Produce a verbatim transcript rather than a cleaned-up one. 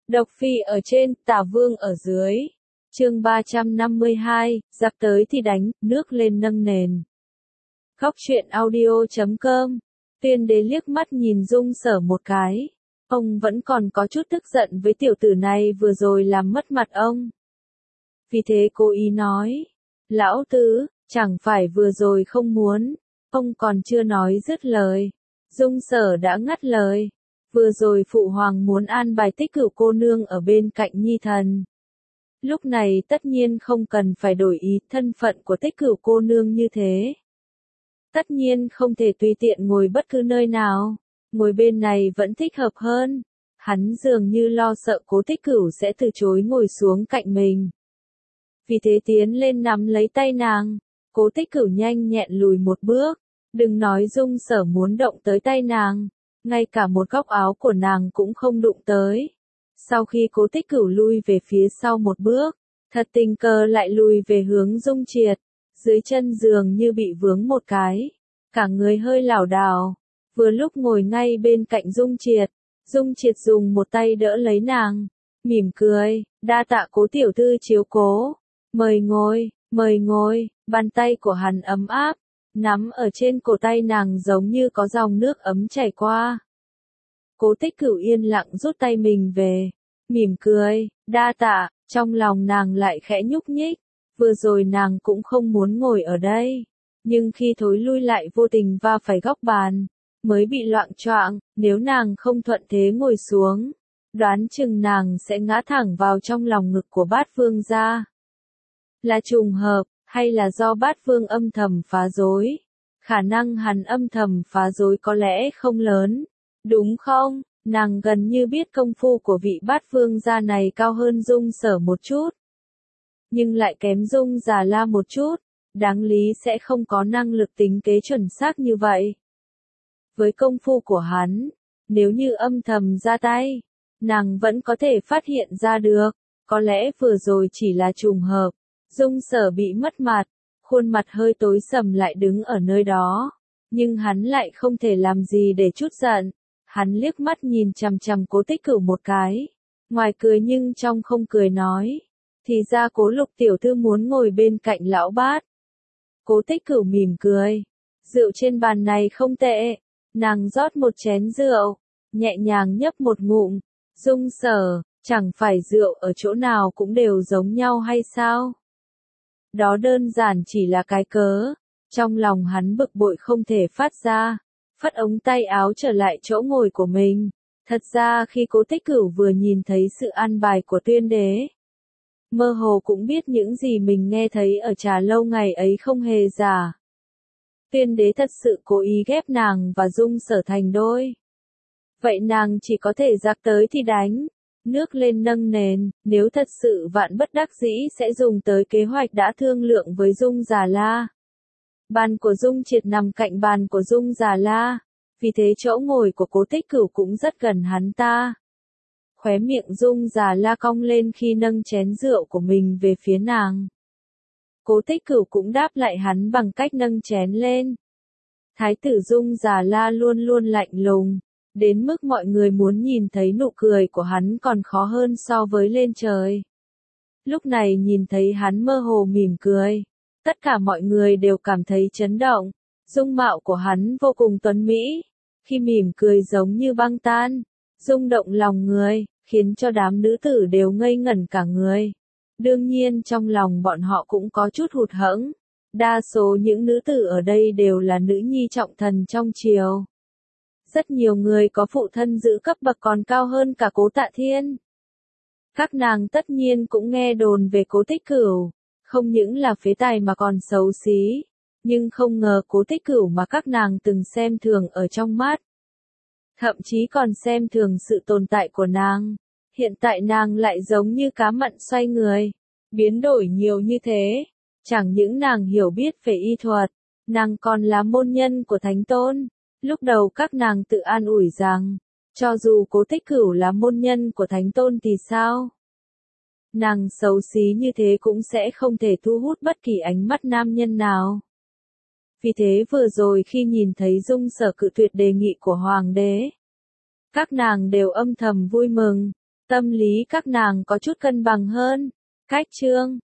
Độc Phi ở trên, Tả Vương ở dưới. Chương ba trăm năm mươi hai, giặc tới thì đánh, nước lên nâng nền. Góc truyện audio chấm com. Tuyên Đế liếc mắt nhìn Dung Sở một cái. Ông vẫn còn có chút tức giận với tiểu tử này vừa rồi làm mất mặt ông. Vì thế cố ý nói. Lão tứ, chẳng phải vừa rồi không muốn. Ông còn chưa nói dứt lời. Dung Sở đã ngắt lời. Vừa rồi phụ hoàng muốn an bài Tích Cửu cô nương ở bên cạnh nhi thần. Lúc này tất nhiên không cần phải đổi ý, thân phận của Tích Cửu cô nương như thế. Tất nhiên không thể tùy tiện ngồi bất cứ nơi nào, ngồi bên này vẫn thích hợp hơn. Hắn dường như lo sợ Cố Tích Cửu sẽ từ chối ngồi xuống cạnh mình. Vì thế tiến lên nắm lấy tay nàng, Cố Tích Cửu nhanh nhẹn lùi một bước, đừng nói Dung Sở muốn động tới tay nàng, ngay cả một góc áo của nàng cũng không đụng tới. Sau khi Cố Tích Cửu lui về phía sau một bước, thật tình cờ lại lùi về hướng Dung Triệt, dưới chân giường như bị vướng một cái, cả người hơi lảo đảo, vừa lúc ngồi ngay bên cạnh Dung Triệt, Dung Triệt dùng một tay đỡ lấy nàng, mỉm cười, đa tạ Cố tiểu thư chiếu cố, mời ngồi, mời ngồi, bàn tay của hắn ấm áp, nắm ở trên cổ tay nàng giống như có dòng nước ấm chảy qua. Cố Tích Cửu yên lặng rút tay mình về, mỉm cười, đa tạ, trong lòng nàng lại khẽ nhúc nhích, vừa rồi nàng cũng không muốn ngồi ở đây, nhưng khi thối lui lại vô tình va phải góc bàn, mới bị loạng choạng, nếu nàng không thuận thế ngồi xuống, đoán chừng nàng sẽ ngã thẳng vào trong lòng ngực của Bát Vương gia. Là trùng hợp, hay là do Bát Vương âm thầm phá rối? Khả năng hắn âm thầm phá rối có lẽ không lớn, đúng không? Nàng gần như biết công phu của vị Bát Vương gia này cao hơn Dung Sở một chút, nhưng lại kém Dung Già La một chút, đáng lý sẽ không có năng lực tính kế chuẩn xác như vậy. Với công phu của hắn, nếu như âm thầm ra tay, nàng vẫn có thể phát hiện ra được, có lẽ vừa rồi chỉ là trùng hợp. Dung Sở bị mất mặt, khuôn mặt hơi tối sầm lại đứng ở nơi đó, nhưng hắn lại không thể làm gì để trút giận. Hắn liếc mắt nhìn chằm chằm Cố Tích Cửu một cái, ngoài cười nhưng trong không cười nói, thì ra Cố Lục tiểu thư muốn ngồi bên cạnh lão Bát. Cố Tích Cửu mỉm cười, rượu trên bàn này không tệ, nàng rót một chén rượu, nhẹ nhàng nhấp một ngụm, Dung Sở, chẳng phải rượu ở chỗ nào cũng đều giống nhau hay sao? Đó đơn giản chỉ là cái cớ, trong lòng hắn bực bội không thể phát ra. Phất ống tay áo trở lại chỗ ngồi của mình. Thật ra khi Cố Tích Cửu vừa nhìn thấy sự an bài của Tuyên Đế, mơ hồ cũng biết những gì mình nghe thấy ở trà lâu ngày ấy không hề giả. Tuyên Đế thật sự cố ý ghép nàng và Dung Sở thành đôi. Vậy nàng chỉ có thể giặc tới thì đánh, nước lên nâng nền, nếu thật sự vạn bất đắc dĩ sẽ dùng tới kế hoạch đã thương lượng với Dung Già La. Bàn của Dung Triệt nằm cạnh bàn của Dung Già La, vì thế chỗ ngồi của Cố Tích Cửu cũng rất gần hắn ta. Khóe miệng Dung Già La cong lên khi nâng chén rượu của mình về phía nàng. Cố Tích Cửu cũng đáp lại hắn bằng cách nâng chén lên. Thái tử Dung Già La luôn luôn lạnh lùng, đến mức mọi người muốn nhìn thấy nụ cười của hắn còn khó hơn so với lên trời. Lúc này nhìn thấy hắn mơ hồ mỉm cười, tất cả mọi người đều cảm thấy chấn động, dung mạo của hắn vô cùng tuấn mỹ, khi mỉm cười giống như băng tan, rung động lòng người, khiến cho đám nữ tử đều ngây ngẩn cả người. Đương nhiên trong lòng bọn họ cũng có chút hụt hẫng, đa số những nữ tử ở đây đều là nữ nhi trọng thần trong triều. Rất nhiều người có phụ thân giữ cấp bậc còn cao hơn cả Cố Tạ Thiên. Các nàng tất nhiên cũng nghe đồn về Cố Tích Cửu, không những là phế tài mà còn xấu xí, nhưng không ngờ Cố Tích Cửu mà các nàng từng xem thường ở trong mắt. Thậm chí còn xem thường sự tồn tại của nàng, hiện tại nàng lại giống như cá mặn xoay người, biến đổi nhiều như thế, chẳng những nàng hiểu biết về y thuật, nàng còn là môn nhân của Thánh Tôn. Lúc đầu các nàng tự an ủi rằng, cho dù Cố Tích Cửu là môn nhân của Thánh Tôn thì sao? Nàng xấu xí như thế cũng sẽ không thể thu hút bất kỳ ánh mắt nam nhân nào. Vì thế vừa rồi khi nhìn thấy Dung Sở cự tuyệt đề nghị của Hoàng đế, các nàng đều âm thầm vui mừng, Tâm lý các nàng có chút cân bằng hơn. Cách chương